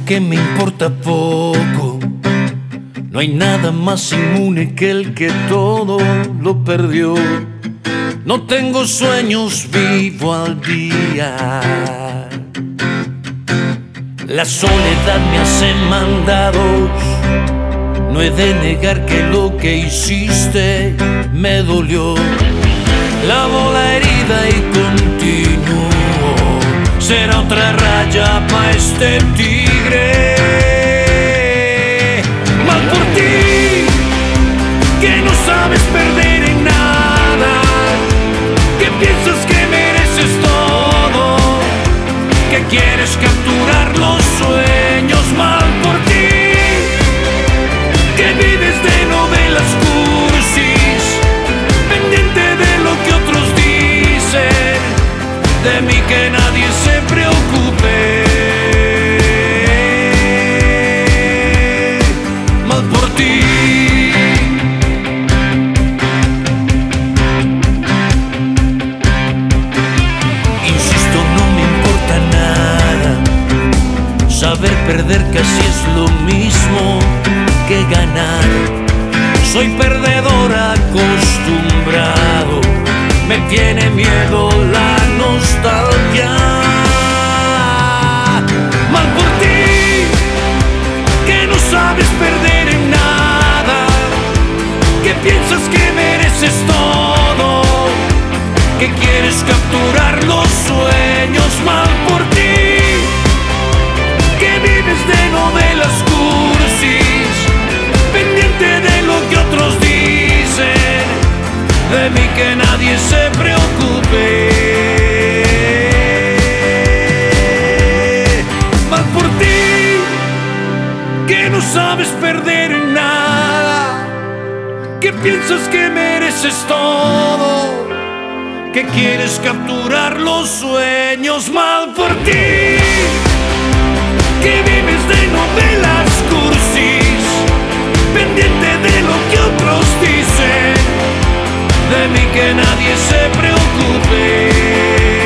que me importa poco. No hay nada más inmune que el que todo lo perdió. No tengo sueños, vivo al día. La soledad me hace mandados. No he de negar que lo que hiciste me dolió. Lavo la herida y continúo. Será otra raya pa' este tigre. Mal por ti, que no sabes perder en nada, que piensas que mereces todo, que quieres capturar los sueños. Mal por ti, que vives de novelas cursis, pendiente de lo que otros dicen, de mí que nadie se preocupe. Mal por ti. Insisto, no me importa nada. Saber perder casi es lo mismo que ganar. Soy perdedor acostumbrado. Me tiene miedo la nostalgia. Mal por ti, que no sabes perder en nada, que piensas que mereces todo, que quieres capturar los sueños. Mal por ti, que vives de novelas cursis, pendiente de lo que otros dicen, de mí que nadie se preocupe. Mal por ti, que no sabes perder en nada, que piensas que mereces todo, que quieres capturar los sueños. Mal por ti, que vives de novelas cursis, pendiente de lo que otros dicen, de mí que nadie se preocupe.